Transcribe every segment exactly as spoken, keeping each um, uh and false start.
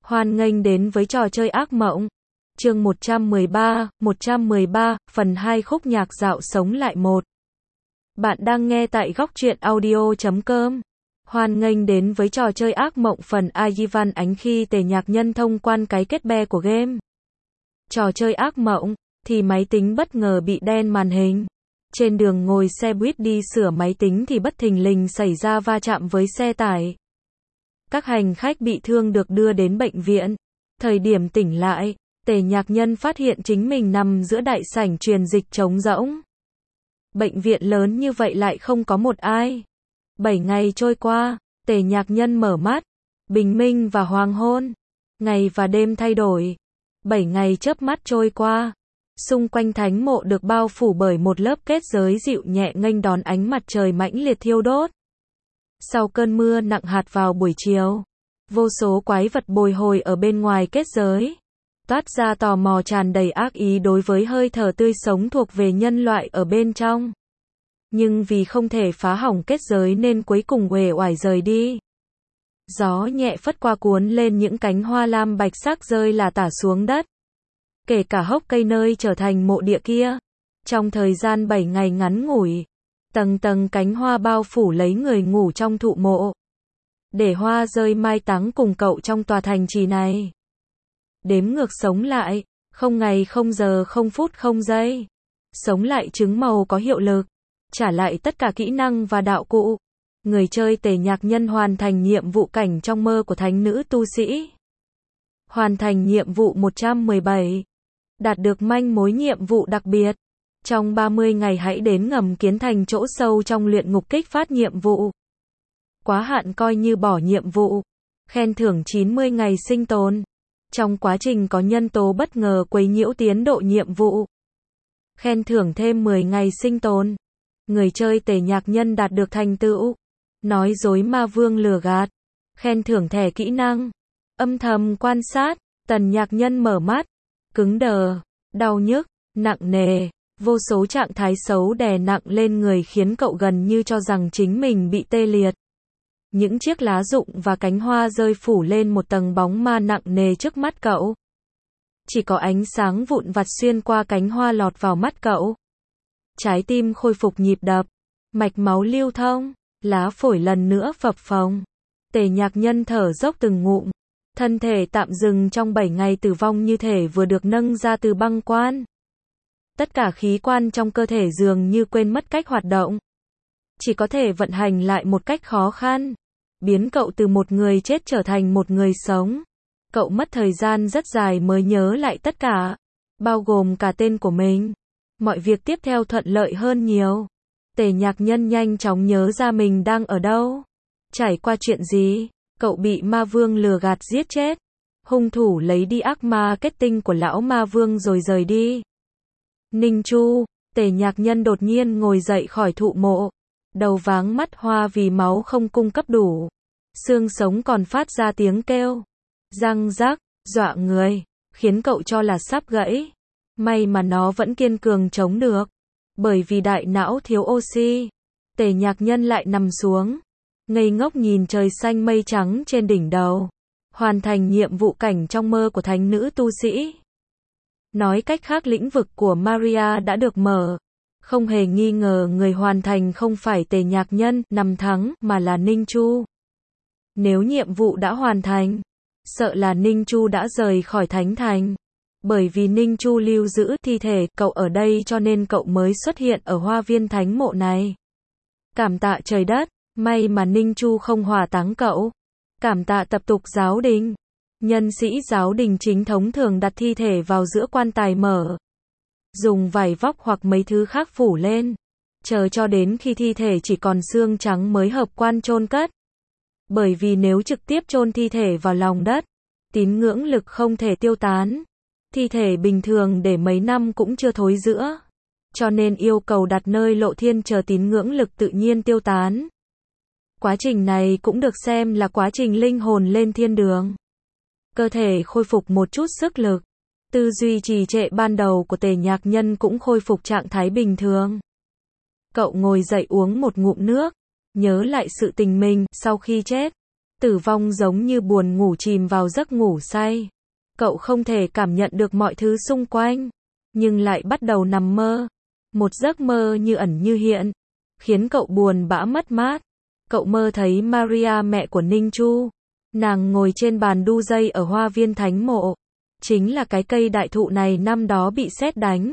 Hoan nghênh đến với trò chơi ác mộng. Chương một trăm mười ba, một trăm mười ba, phần hai khúc nhạc dạo sống lại một. Bạn đang nghe tại góc truyện audio chấm com. Hoan nghênh đến với trò chơi ác mộng phần Ivan Ánh khi tề nhạc nhân thông quan cái kết be của game. Trò chơi ác mộng, thì máy tính bất ngờ bị đen màn hình. Trên đường ngồi xe buýt đi sửa máy tính thì bất thình lình xảy ra va chạm với xe tải. Các hành khách bị thương được đưa đến bệnh viện. Thời điểm tỉnh lại, tề nhạc nhân phát hiện chính mình nằm giữa đại sảnh truyền dịch trống rỗng. Bệnh viện lớn như vậy lại không có một ai. Bảy ngày trôi qua, tề nhạc nhân mở mắt. Bình minh và hoàng hôn. Ngày và đêm thay đổi. Bảy ngày chớp mắt trôi qua. Xung quanh thánh mộ được bao phủ bởi một lớp kết giới dịu nhẹ nghênh đón ánh mặt trời mãnh liệt thiêu đốt. Sau cơn mưa nặng hạt vào buổi chiều, vô số quái vật bồi hồi ở bên ngoài kết giới, toát ra tò mò tràn đầy ác ý đối với hơi thở tươi sống thuộc về nhân loại ở bên trong. Nhưng vì không thể phá hỏng kết giới nên cuối cùng uể oải rời đi. Gió nhẹ phất qua cuốn lên những cánh hoa lam bạch sắc rơi là tả xuống đất. Kể cả hốc cây nơi trở thành mộ địa kia. Trong thời gian bảy ngày ngắn ngủi, tầng tầng cánh hoa bao phủ lấy người ngủ trong thụ mộ. Để hoa rơi mai táng cùng cậu trong tòa thành trì này. Đếm ngược sống lại, không ngày không giờ không phút không giây. Sống lại trứng màu có hiệu lực. Trả lại tất cả kỹ năng và đạo cụ. Người chơi tề nhạc nhân hoàn thành nhiệm vụ cảnh trong mơ của thánh nữ tu sĩ. Hoàn thành nhiệm vụ một trăm mười bảy. Đạt được manh mối nhiệm vụ đặc biệt. Trong ba mươi ngày hãy đến ngầm kiến thành chỗ sâu trong luyện ngục kích phát nhiệm vụ. Quá hạn coi như bỏ nhiệm vụ. Khen thưởng chín mươi ngày sinh tồn. Trong quá trình có nhân tố bất ngờ quấy nhiễu tiến độ nhiệm vụ. Khen thưởng thêm mười ngày sinh tồn. Người chơi tề nhạc nhân đạt được thành tựu. Nói dối ma vương lừa gạt. Khen thưởng thẻ kỹ năng. Âm thầm quan sát. Tần nhạc nhân mở mắt. Cứng đờ. Đau nhức. Nặng nề. Vô số trạng thái xấu đè nặng lên người khiến cậu gần như cho rằng chính mình bị tê liệt. Những chiếc lá rụng và cánh hoa rơi phủ lên một tầng bóng ma nặng nề trước mắt cậu. Chỉ có ánh sáng vụn vặt xuyên qua cánh hoa lọt vào mắt cậu. Trái tim khôi phục nhịp đập. Mạch máu lưu thông. Lá phổi lần nữa phập phồng. Tề nhạc nhân thở dốc từng ngụm. Thân thể tạm dừng trong bảy ngày tử vong như thể vừa được nâng ra từ băng quan. Tất cả khí quan trong cơ thể dường như quên mất cách hoạt động. Chỉ có thể vận hành lại một cách khó khăn. Biến cậu từ một người chết trở thành một người sống. Cậu mất thời gian rất dài mới nhớ lại tất cả. Bao gồm cả tên của mình. Mọi việc tiếp theo thuận lợi hơn nhiều. Tề nhạc nhân nhanh chóng nhớ ra mình đang ở đâu. Trải qua chuyện gì. Cậu bị ma vương lừa gạt giết chết. Hung thủ lấy đi ác marketing của lão ma vương rồi rời đi. Ninh Chu, tề nhạc nhân đột nhiên ngồi dậy khỏi thụ mộ. Đầu váng mắt hoa vì máu không cung cấp đủ. Xương sống còn phát ra tiếng kêu. Răng rắc, dọa người, khiến cậu cho là sắp gãy. May mà nó vẫn kiên cường chống được. Bởi vì đại não thiếu oxy. Tề nhạc nhân lại nằm xuống. Ngây ngốc nhìn trời xanh mây trắng trên đỉnh đầu. Hoàn thành nhiệm vụ cảnh trong mơ của thánh nữ tu sĩ. Nói cách khác lĩnh vực của Maria đã được mở. Không hề nghi ngờ người hoàn thành không phải tề nhạc nhân, nằm thắng, mà là Ninh Chu. Nếu nhiệm vụ đã hoàn thành, sợ là Ninh Chu đã rời khỏi thánh thành. Bởi vì Ninh Chu lưu giữ thi thể cậu ở đây cho nên cậu mới xuất hiện ở hoa viên thánh mộ này. Cảm tạ trời đất, may mà Ninh Chu không hỏa táng cậu. Cảm tạ tập tục giáo đình. Nhân sĩ giáo đình chính thống thường đặt thi thể vào giữa quan tài mở. Dùng vải vóc hoặc mấy thứ khác phủ lên. Chờ cho đến khi thi thể chỉ còn xương trắng mới hợp quan chôn cất. Bởi vì nếu trực tiếp chôn thi thể vào lòng đất, tín ngưỡng lực không thể tiêu tán. Thi thể bình thường để mấy năm cũng chưa thối rữa. Cho nên yêu cầu đặt nơi lộ thiên chờ tín ngưỡng lực tự nhiên tiêu tán. Quá trình này cũng được xem là quá trình linh hồn lên thiên đường. Cơ thể khôi phục một chút sức lực. Tư duy trì trệ ban đầu của tề nhạc nhân cũng khôi phục trạng thái bình thường. Cậu ngồi dậy uống một ngụm nước. Nhớ lại sự tình mình sau khi chết. Tử vong giống như buồn ngủ chìm vào giấc ngủ say. Cậu không thể cảm nhận được mọi thứ xung quanh, nhưng lại bắt đầu nằm mơ. Một giấc mơ như ẩn như hiện, khiến cậu buồn bã mất mát. Cậu mơ thấy Maria, mẹ của Ninh Chu. Nàng ngồi trên bàn đu dây ở hoa viên thánh mộ. Chính là cái cây đại thụ này năm đó bị sét đánh.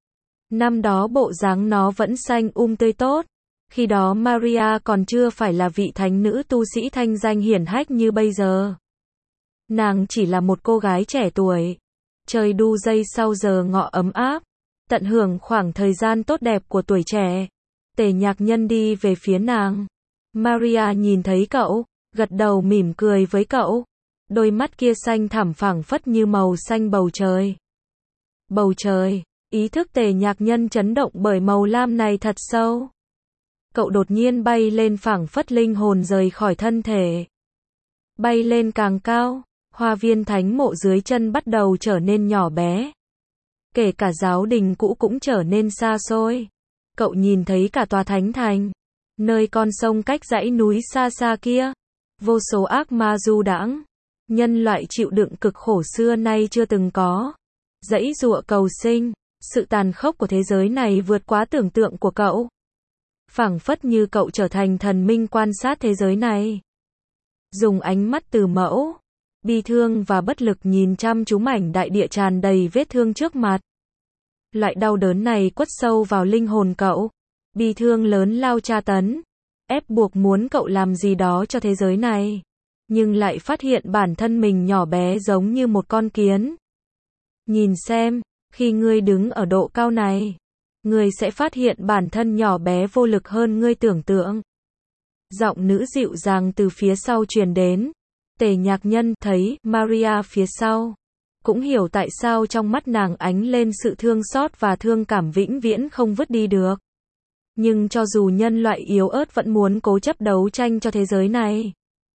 Năm đó bộ dáng nó vẫn xanh um tươi tốt. Khi đó Maria còn chưa phải là vị thánh nữ tu sĩ thanh danh hiển hách như bây giờ. Nàng chỉ là một cô gái trẻ tuổi. Chơi đu dây sau giờ ngọ ấm áp. Tận hưởng khoảng thời gian tốt đẹp của tuổi trẻ. Tề Nhạc Nhân đi về phía nàng. Maria nhìn thấy cậu, gật đầu mỉm cười với cậu. Đôi mắt kia xanh thẳm phảng phất như màu xanh bầu trời. Bầu trời, ý thức Tề Nhạc Nhân chấn động bởi màu lam này thật sâu. Cậu đột nhiên bay lên phảng phất linh hồn rời khỏi thân thể. Bay lên càng cao, hoa viên thánh mộ dưới chân bắt đầu trở nên nhỏ bé. Kể cả giáo đình cũ cũng trở nên xa xôi. Cậu nhìn thấy cả tòa thánh thành. Nơi con sông cách dãy núi xa xa kia. Vô số ác ma du đãng. Nhân loại chịu đựng cực khổ xưa nay chưa từng có. Dãy giụa cầu sinh. Sự tàn khốc của thế giới này vượt quá tưởng tượng của cậu. Phảng phất như cậu trở thành thần minh quan sát thế giới này. Dùng ánh mắt từ mẫu, bi thương và bất lực nhìn chăm chú mảnh đại địa tràn đầy vết thương trước mặt. Loại đau đớn này quất sâu vào linh hồn cậu. Bi thương lớn lao tra tấn, ép buộc muốn cậu làm gì đó cho thế giới này. Nhưng lại phát hiện bản thân mình nhỏ bé giống như một con kiến. Nhìn xem, khi ngươi đứng ở độ cao này, ngươi sẽ phát hiện bản thân nhỏ bé vô lực hơn ngươi tưởng tượng. Giọng nữ dịu dàng từ phía sau truyền đến. Tề Nhạc Nhân thấy Maria phía sau. Cũng hiểu tại sao trong mắt nàng ánh lên sự thương xót và thương cảm vĩnh viễn không vứt đi được. Nhưng cho dù nhân loại yếu ớt vẫn muốn cố chấp đấu tranh cho thế giới này.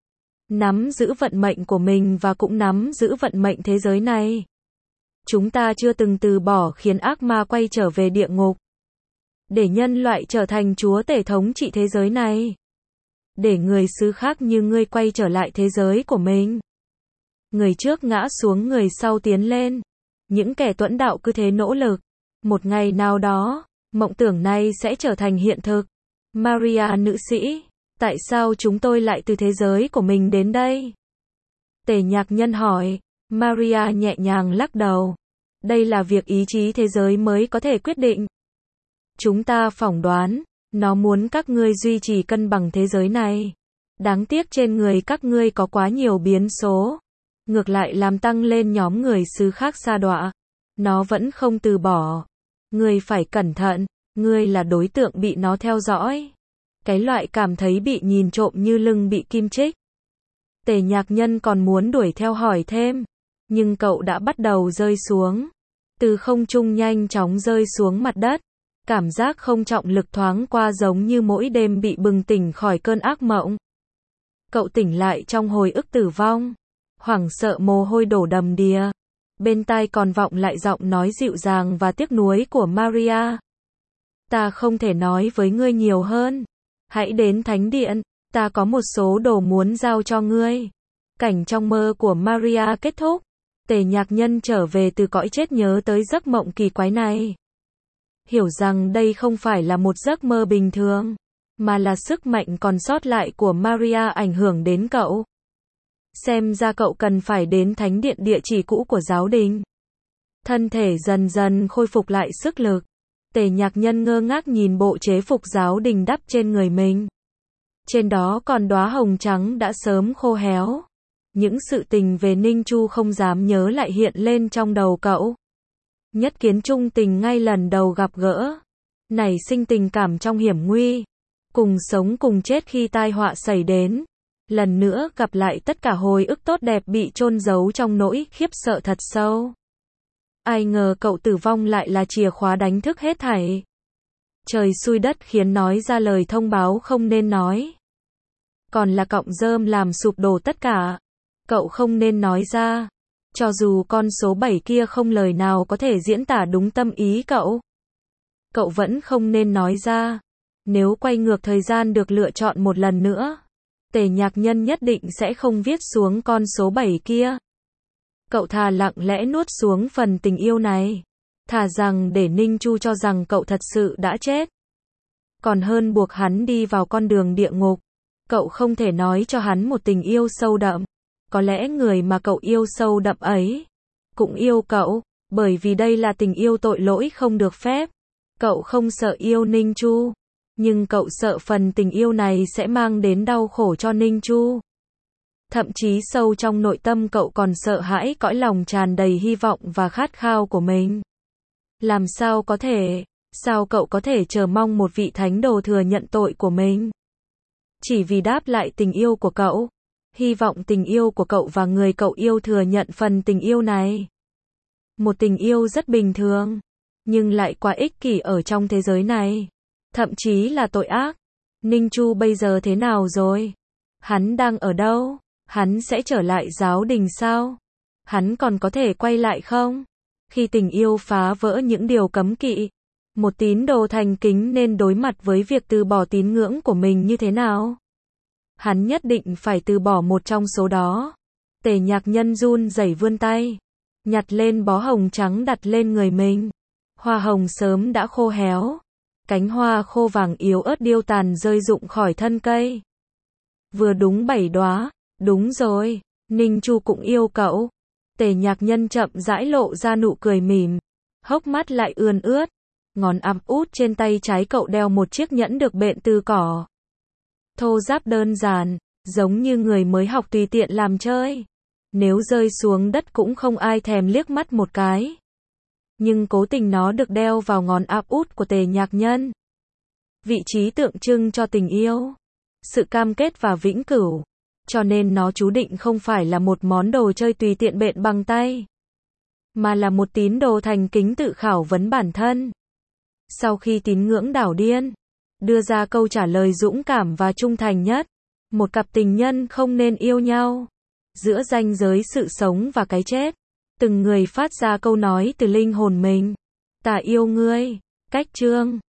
Nắm giữ vận mệnh của mình và cũng nắm giữ vận mệnh thế giới này. Chúng ta chưa từng từ bỏ khiến ác ma quay trở về địa ngục. Để nhân loại trở thành chúa tể thống trị thế giới này. Để người xứ khác như ngươi quay trở lại thế giới của mình. Người trước ngã xuống người sau tiến lên. Những kẻ tuẫn đạo cứ thế nỗ lực. Một ngày nào đó, mộng tưởng này sẽ trở thành hiện thực. Maria nữ sĩ, tại sao chúng tôi lại từ thế giới của mình đến đây? Tề Nhạc Nhân hỏi. Maria nhẹ nhàng lắc đầu. Đây là việc ý chí thế giới mới có thể quyết định. Chúng ta phỏng đoán, nó muốn các ngươi duy trì cân bằng thế giới này. Đáng tiếc trên người các ngươi có quá nhiều biến số. Ngược lại làm tăng lên nhóm người xứ khác sa đọa. Nó vẫn không từ bỏ. Ngươi phải cẩn thận, ngươi là đối tượng bị nó theo dõi. Cái loại cảm thấy bị nhìn trộm như lưng bị kim chích. Tề Nhạc Nhân còn muốn đuổi theo hỏi thêm. Nhưng cậu đã bắt đầu rơi xuống. Từ không trung nhanh chóng rơi xuống mặt đất. Cảm giác không trọng lực thoáng qua giống như mỗi đêm bị bừng tỉnh khỏi cơn ác mộng. Cậu tỉnh lại trong hồi ức tử vong. Hoảng sợ mồ hôi đổ đầm đìa. Bên tai còn vọng lại giọng nói dịu dàng và tiếc nuối của Maria. Ta không thể nói với ngươi nhiều hơn. Hãy đến thánh điện, ta có một số đồ muốn giao cho ngươi. Cảnh trong mơ của Maria kết thúc. Tề Nhạc Nhân trở về từ cõi chết nhớ tới giấc mộng kỳ quái này. Hiểu rằng đây không phải là một giấc mơ bình thường, mà là sức mạnh còn sót lại của Maria ảnh hưởng đến cậu. Xem ra cậu cần phải đến thánh điện địa chỉ cũ của giáo đình. Thân thể dần dần khôi phục lại sức lực. Tề Nhạc Nhân ngơ ngác nhìn bộ chế phục giáo đình đắp trên người mình. Trên đó còn đóa hồng trắng đã sớm khô héo. Những sự tình về Ninh Chu không dám nhớ lại hiện lên trong đầu cậu. Nhất kiến trung tình ngay lần đầu gặp gỡ. Nảy sinh tình cảm trong hiểm nguy. Cùng sống cùng chết khi tai họa xảy đến. Lần nữa gặp lại tất cả hồi ức tốt đẹp bị chôn giấu trong nỗi khiếp sợ thật sâu. Ai ngờ cậu tử vong lại là chìa khóa đánh thức hết thảy. Trời xui đất khiến nói ra lời thông báo không nên nói. Còn là cọng rơm làm sụp đổ tất cả. Cậu không nên nói ra. Cho dù con số bảy kia không lời nào có thể diễn tả đúng tâm ý cậu. Cậu vẫn không nên nói ra. Nếu quay ngược thời gian được lựa chọn một lần nữa, Tề Nhạc Nhân nhất định sẽ không viết xuống con số bảy kia. Cậu thà lặng lẽ nuốt xuống phần tình yêu này. Thà rằng để Ninh Chu cho rằng cậu thật sự đã chết. Còn hơn buộc hắn đi vào con đường địa ngục. Cậu không thể nói cho hắn một tình yêu sâu đậm. Có lẽ người mà cậu yêu sâu đậm ấy cũng yêu cậu, bởi vì đây là tình yêu tội lỗi không được phép. Cậu không sợ yêu Ninh Chu, nhưng cậu sợ phần tình yêu này sẽ mang đến đau khổ cho Ninh Chu. Thậm chí sâu trong nội tâm cậu còn sợ hãi cõi lòng tràn đầy hy vọng và khát khao của mình. Làm sao có thể, sao cậu có thể chờ mong một vị thánh đồ thừa nhận tội của mình? Chỉ vì đáp lại tình yêu của cậu, hy vọng tình yêu của cậu và người cậu yêu thừa nhận phần tình yêu này. Một tình yêu rất bình thường, nhưng lại quá ích kỷ ở trong thế giới này. Thậm chí là tội ác. Ninh Chu bây giờ thế nào rồi? Hắn đang ở đâu? Hắn sẽ trở lại giáo đình sao? Hắn còn có thể quay lại không? Khi tình yêu phá vỡ những điều cấm kỵ, một tín đồ thành kính nên đối mặt với việc từ bỏ tín ngưỡng của mình như thế nào? Hắn nhất định phải từ bỏ một trong số đó. Tề Nhạc Nhân run rẩy vươn tay, nhặt lên bó hồng trắng đặt lên người mình. Hoa hồng sớm đã khô héo. Cánh hoa khô vàng yếu ớt điêu tàn rơi rụng khỏi thân cây. Vừa đúng bảy đóa, đúng rồi, Ninh Chu cũng yêu cậu. Tề Nhạc Nhân chậm rãi lộ ra nụ cười mỉm, hốc mắt lại ươn ướt. Ngón áp út trên tay trái cậu đeo một chiếc nhẫn được bện từ cỏ. Thô ráp đơn giản, giống như người mới học tùy tiện làm chơi. Nếu rơi xuống đất cũng không ai thèm liếc mắt một cái. Nhưng cố tình nó được đeo vào ngón áp út của Tề Nhạc Nhân. Vị trí tượng trưng cho tình yêu, sự cam kết và vĩnh cửu. Cho nên nó chú định không phải là một món đồ chơi tùy tiện bện bằng tay, mà là một tín đồ thành kính tự khảo vấn bản thân. Sau khi tín ngưỡng đảo điên, đưa ra câu trả lời dũng cảm và trung thành nhất, một cặp tình nhân không nên yêu nhau. Giữa ranh giới sự sống và cái chết, từng người phát ra câu nói từ linh hồn mình. Ta yêu ngươi. Cách chương